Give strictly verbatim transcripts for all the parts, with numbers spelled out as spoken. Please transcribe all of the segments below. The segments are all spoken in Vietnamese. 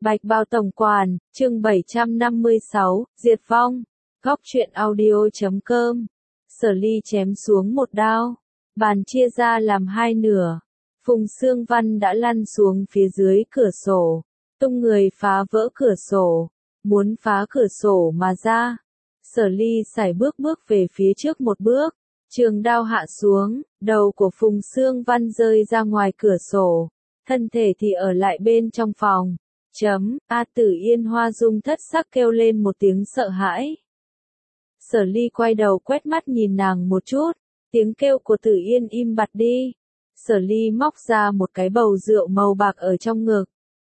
Bạch Bao Tổng Quản, chương bảy trăm năm mươi sáu, Diệt Vong. Góc truyện audio chấm com. Sở Ly chém xuống một đao, bàn chia ra làm hai nửa. Phùng Xương Văn đã lăn xuống phía dưới cửa sổ, tung người phá vỡ cửa sổ, muốn phá cửa sổ mà ra. Sở Ly sải bước bước về phía trước một bước, trường đao hạ xuống, đầu của Phùng Xương Văn rơi ra ngoài cửa sổ, thân thể thì ở lại bên trong phòng. Chấm, A Tử Yên Hoa Dung thất sắc kêu lên một tiếng sợ hãi. Sở Ly quay đầu quét mắt nhìn nàng một chút, tiếng kêu của Tử Yên im bặt đi. Sở Ly móc ra một cái bầu rượu màu bạc ở trong ngực,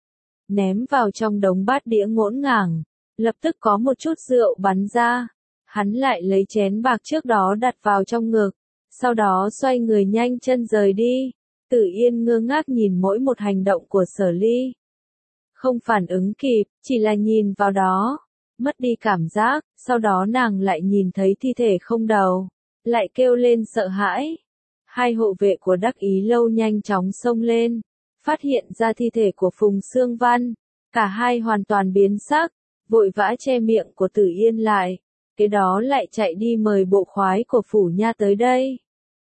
ném vào trong đống bát đĩa ngổn ngang, lập tức có một chút rượu bắn ra. Hắn lại lấy chén bạc trước đó đặt vào trong ngực, sau đó xoay người nhanh chân rời đi. Tử Yên ngơ ngác nhìn mỗi một hành động của Sở Ly, không phản ứng kịp, chỉ là nhìn vào đó, mất đi cảm giác. Sau đó nàng lại nhìn thấy thi thể không đầu, lại kêu lên sợ hãi. Hai hộ vệ của Đắc Ý Lâu nhanh chóng xông lên, phát hiện ra thi thể của Phùng Xương Văn, cả hai hoàn toàn biến sắc, vội vã che miệng của Tử Yên lại, kế đó lại chạy đi mời bộ khoái của phủ nha tới đây.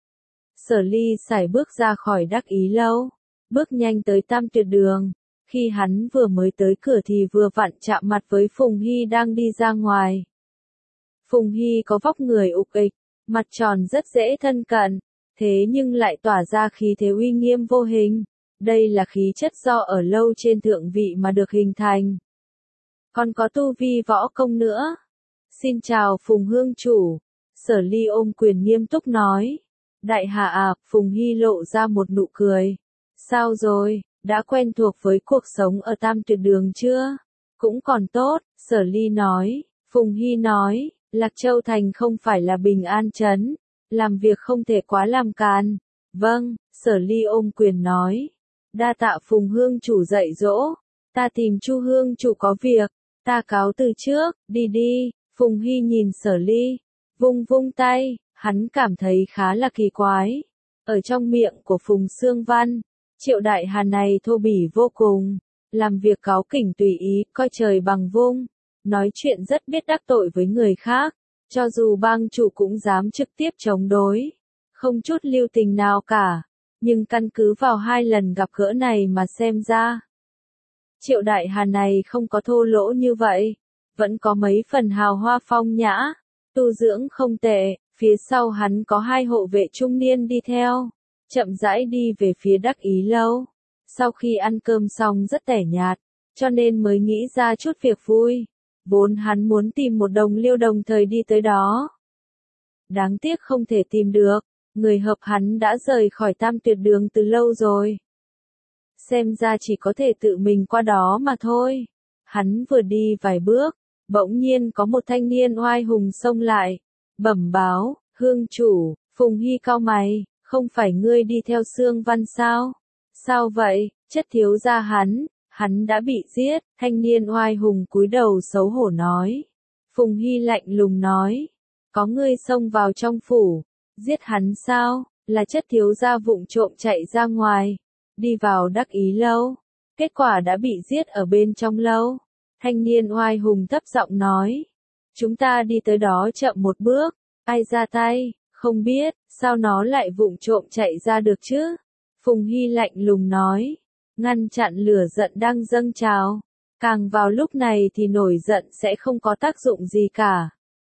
Sở Ly sải bước ra khỏi Đắc Ý Lâu, bước nhanh tới Tam Tuyệt Đường. Khi hắn vừa mới tới cửa thì vừa vặn chạm mặt với Phùng Hy đang đi ra ngoài. Phùng Hy có vóc người ục ịch, mặt tròn rất dễ thân cận, thế nhưng lại tỏa ra khí thế uy nghiêm vô hình. Đây là khí chất do ở lâu trên thượng vị mà được hình thành. Còn có tu vi võ công nữa. Xin chào Phùng Hương Chủ. Sở Ly ôm quyền nghiêm túc nói. Đại hạ à, Phùng Hy lộ ra một nụ cười. Sao rồi, đã quen thuộc với cuộc sống ở Tam Tuyệt Đường chưa? Cũng còn tốt, Sở Ly nói. Phùng Hy nói, Lạc Châu Thành không phải là bình an trấn, làm việc không thể quá làm càn. Vâng, Sở Ly ôm quyền nói. Đa tạ Phùng Hương Chủ dạy dỗ, ta tìm Chu Hương Chủ có việc, ta cáo từ trước, đi đi. Phùng Hy nhìn Sở Ly, vung vung tay, hắn cảm thấy khá là kỳ quái. Ở trong miệng của Phùng Xương Văn, Triệu Đại Hà này thô bỉ vô cùng, làm việc cáu kỉnh tùy ý, coi trời bằng vung, nói chuyện rất biết đắc tội với người khác, cho dù bang chủ cũng dám trực tiếp chống đối, không chút lưu tình nào cả. Nhưng căn cứ vào hai lần gặp gỡ này mà xem ra, Triệu Đại Hà này không có thô lỗ như vậy, vẫn có mấy phần hào hoa phong nhã, tu dưỡng không tệ. Phía sau hắn có hai hộ vệ trung niên đi theo, chậm rãi đi về phía Đắc Ý Lâu. Sau khi ăn cơm xong rất tẻ nhạt, cho nên mới nghĩ ra chút việc vui. Vốn hắn muốn tìm một đồng liêu đồng thời đi tới đó, đáng tiếc không thể tìm được. Người hợp hắn đã rời khỏi Tam Tuyệt Đường từ lâu rồi, xem ra chỉ có thể tự mình qua đó mà thôi. Hắn vừa đi vài bước, bỗng nhiên có một thanh niên oai hùng xông lại, bẩm báo, Hương Chủ. Phùng Hy cau mày, không phải ngươi đi theo Xương Văn sao? Sao vậy? Chất thiếu gia hắn, hắn đã bị giết. Thanh niên oai hùng cúi đầu xấu hổ nói. Phùng Hy lạnh lùng nói, có ngươi xông vào trong phủ, giết hắn sao? Là chất thiếu gia vụng trộm chạy ra ngoài, đi vào Đắc Ý Lâu, kết quả đã bị giết ở bên trong lâu. Thanh niên oai hùng thấp giọng nói, chúng ta đi tới đó chậm một bước, ai ra tay, không biết, sao nó lại vụng trộm chạy ra được chứ? Phùng Hy lạnh lùng nói, ngăn chặn lửa giận đang dâng trào, càng vào lúc này thì nổi giận sẽ không có tác dụng gì cả.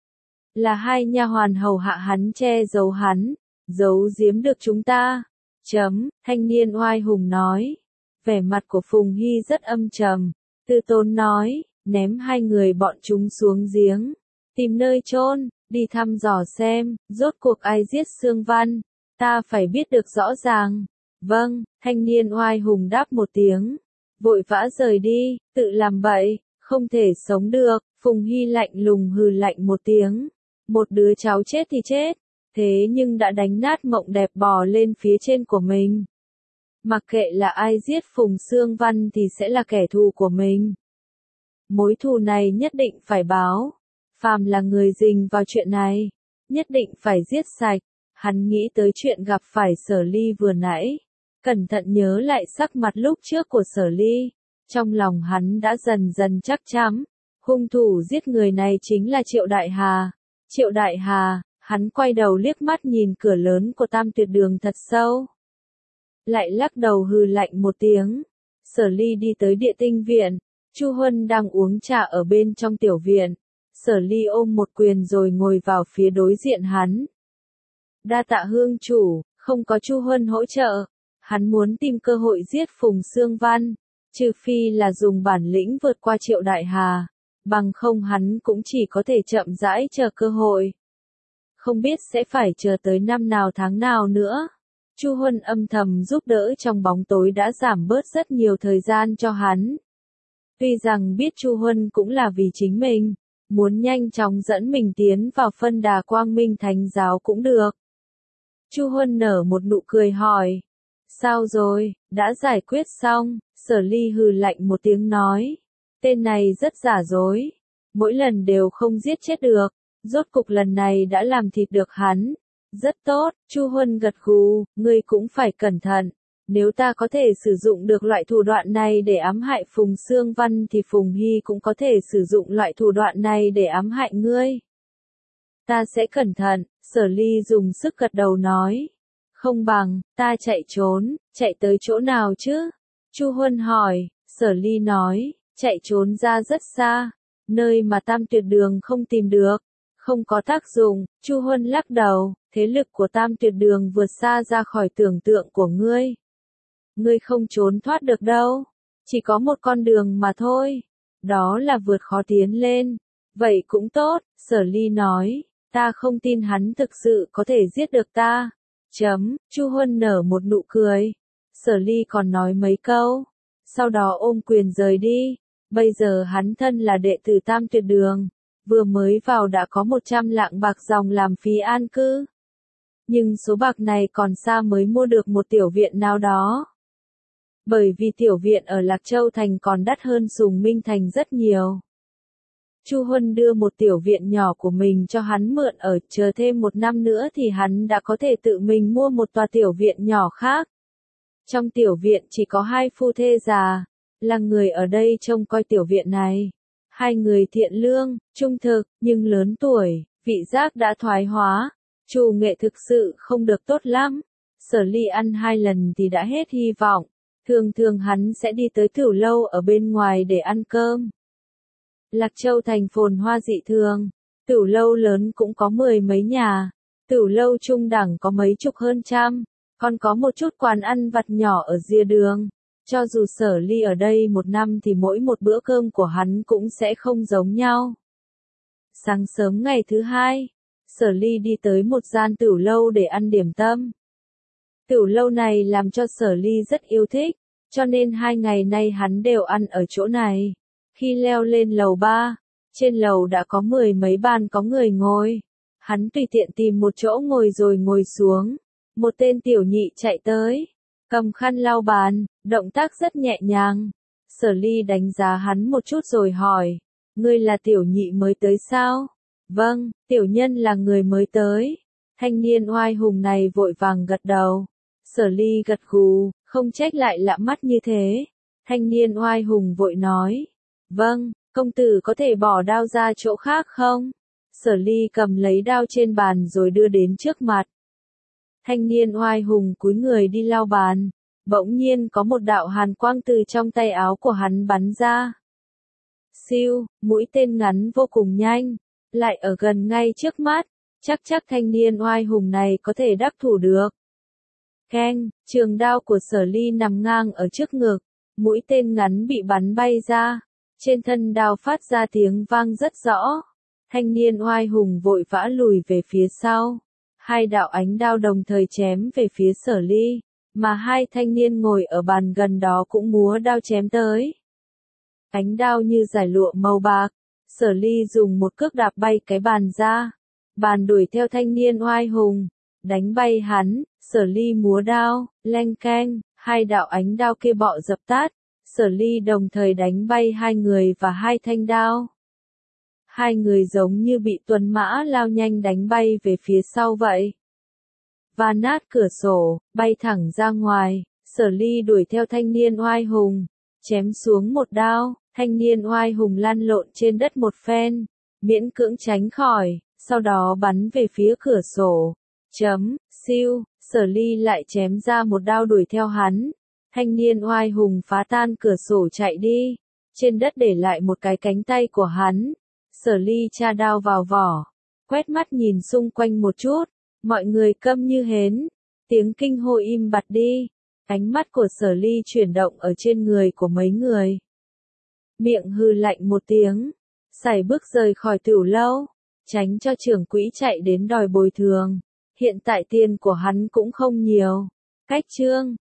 Là hai nha hoàn hầu hạ hắn che giấu hắn, giấu giếm được chúng ta. Chấm, thanh niên oai hùng nói. Vẻ mặt của Phùng Hy rất âm trầm, Tư Tốn nói, ném hai người bọn chúng xuống giếng, tìm nơi chôn, đi thăm dò xem, rốt cuộc ai giết Xương Văn, ta phải biết được rõ ràng. Vâng, thanh niên oai hùng đáp một tiếng, vội vã rời đi. Tự làm bậy, không thể sống được. Phùng Hy lạnh lùng hừ lạnh một tiếng, một đứa cháu chết thì chết, thế nhưng đã đánh nát mộng đẹp bò lên phía trên của mình. Mặc kệ là ai giết Phùng Xương Văn thì sẽ là kẻ thù của mình. Mối thù này nhất định phải báo. Phàm là người dính vào chuyện này, nhất định phải giết sạch. Hắn nghĩ tới chuyện gặp phải Sở Ly vừa nãy, cẩn thận nhớ lại sắc mặt lúc trước của Sở Ly, Trong lòng hắn đã dần dần chắc chắn, hung thủ giết người này chính là Triệu Đại Hà. Triệu Đại Hà, hắn quay đầu liếc mắt nhìn cửa lớn của Tam Tuyệt Đường thật sâu. Lại lắc đầu hừ lạnh một tiếng. Sở Ly đi tới Địa Tinh Viện, Chu Huân đang uống trà ở bên trong tiểu viện. Sở Ly ôm một quyền rồi ngồi vào phía đối diện hắn. Đa tạ hương chủ, không có Chu Huân hỗ trợ, hắn muốn tìm cơ hội giết Phùng Xương Văn, trừ phi là dùng bản lĩnh vượt qua Triệu Đại Hà, bằng không hắn cũng chỉ có thể chậm rãi chờ cơ hội. Không biết sẽ phải chờ tới năm nào tháng nào nữa. Chu Huân âm thầm giúp đỡ trong bóng tối đã giảm bớt rất nhiều thời gian cho hắn. Tuy rằng biết Chu Huân cũng là vì chính mình, muốn nhanh chóng dẫn mình tiến vào phân đà Quang Minh Thánh giáo cũng được. Chu Huân nở một nụ cười hỏi. Sao rồi, đã giải quyết xong? Sở Ly hừ lạnh một tiếng nói. Tên này rất giả dối. Mỗi lần đều không giết chết được. Rốt cục lần này đã làm thịt được hắn. Rất tốt, Chu Huân gật gù, ngươi cũng phải cẩn thận. Nếu ta có thể sử dụng được loại thủ đoạn này để ám hại Phùng Xương Văn thì Phùng Hy cũng có thể sử dụng loại thủ đoạn này để ám hại ngươi. Ta sẽ cẩn thận, Sở Ly dùng sức gật đầu nói. Không bằng, ta chạy trốn, chạy tới chỗ nào chứ? Chu Huân hỏi, Sở Ly nói, chạy trốn ra rất xa, nơi mà Tam Tuyệt Đường không tìm được, không có tác dụng. Chu Huân lắc đầu, thế lực của Tam Tuyệt Đường vượt xa ra khỏi tưởng tượng của ngươi. Ngươi không trốn thoát được đâu, chỉ có một con đường mà thôi, đó là vượt khó tiến lên. Vậy cũng tốt, Sở Ly nói, ta không tin hắn thực sự có thể giết được ta. Chấm, Chu Huân nở một nụ cười. Sở Ly còn nói mấy câu, sau đó ôm quyền rời đi. Bây giờ hắn thân là đệ tử Tam Tuyệt Đường, vừa mới vào đã có một trăm lạng bạc dòng làm phí an cư. Nhưng số bạc này còn xa mới mua được một tiểu viện nào đó. Bởi vì tiểu viện ở Lạc Châu Thành còn đắt hơn Sùng Minh Thành rất nhiều. Chu Huân đưa một tiểu viện nhỏ của mình cho hắn mượn ở, chờ thêm một năm nữa thì hắn đã có thể tự mình mua một tòa tiểu viện nhỏ khác. Trong tiểu viện chỉ có hai phu thê già, là người ở đây trông coi tiểu viện này. Hai người thiện lương, trung thực, nhưng lớn tuổi, vị giác đã thoái hóa. Chủ nghệ thực sự không được tốt lắm. Sở Ly ăn hai lần thì đã hết hy vọng. Thường thường hắn sẽ đi tới Tửu Lâu ở bên ngoài để ăn cơm. Lạc Châu thành phồn hoa dị thường, Tửu Lâu lớn cũng có mười mấy nhà, Tửu Lâu trung đẳng có mấy chục hơn trăm, còn có một chút quán ăn vặt nhỏ ở rìa đường. Cho dù Sở Ly ở đây một năm thì mỗi một bữa cơm của hắn cũng sẽ không giống nhau. Sáng sớm ngày thứ hai, Sở Ly đi tới một gian Tửu Lâu để ăn điểm tâm. Tửu Lâu này làm cho Sở Ly rất yêu thích, cho nên hai ngày nay hắn đều ăn ở chỗ này. Khi leo lên lầu ba, trên lầu đã có mười mấy bàn có người ngồi. Hắn tùy tiện tìm một chỗ ngồi rồi ngồi xuống. Một tên tiểu nhị chạy tới, cầm khăn lau bàn, động tác rất nhẹ nhàng. Sở Ly đánh giá hắn một chút rồi hỏi, ngươi là tiểu nhị mới tới sao? Vâng, tiểu nhân là người mới tới. Thanh niên oai hùng này vội vàng gật đầu. Sở Ly gật gù, không trách lại lạ mắt như thế. Thanh niên oai hùng vội nói, vâng, công tử có thể bỏ đao ra chỗ khác không? Sở Ly cầm lấy đao trên bàn rồi đưa đến trước mặt. Thanh niên oai hùng cúi người đi lau bàn, bỗng nhiên có một đạo hàn quang từ trong tay áo của hắn bắn ra. Siêu, mũi tên ngắn vô cùng nhanh, lại ở gần ngay trước mắt, chắc chắc thanh niên oai hùng này có thể đắc thủ được. Keng, trường đao của Sở Ly nằm ngang ở trước ngực, mũi tên ngắn bị bắn bay ra, trên thân đao phát ra tiếng vang rất rõ. Thanh niên oai hùng vội vã lùi về phía sau. Hai đạo ánh đao đồng thời chém về phía Sở Ly, mà hai thanh niên ngồi ở bàn gần đó cũng múa đao chém tới. Ánh đao như dải lụa màu bạc, Sở Ly dùng một cước đạp bay cái bàn ra. Bàn đuổi theo thanh niên oai hùng, đánh bay hắn. Sở Ly múa đao, leng keng, hai đạo ánh đao kia bọ dập tắt. Sở Ly đồng thời đánh bay hai người và hai thanh đao. Hai người giống như bị tuần mã lao nhanh đánh bay về phía sau vậy. Và nát cửa sổ, bay thẳng ra ngoài. Sở Ly đuổi theo thanh niên oai hùng. chém xuống một đao, thanh niên oai hùng lăn lộn trên đất một phen, miễn cưỡng tránh khỏi, sau đó bắn về phía cửa sổ. Chấm, siêu, Sở Ly lại chém ra một đao đuổi theo hắn. Thanh niên oai hùng phá tan cửa sổ chạy đi, trên đất để lại một cái cánh tay của hắn. Sở Ly tra đao vào vỏ, quét mắt nhìn xung quanh một chút, mọi người câm như hến, tiếng kinh hô im bặt đi. Ánh mắt của Sở Ly chuyển động ở trên người của mấy người. Miệng hừ lạnh một tiếng, sải bước rời khỏi tửu lâu, tránh cho trưởng quỹ chạy đến đòi bồi thường. Hiện tại tiền của hắn cũng không nhiều. Cách chương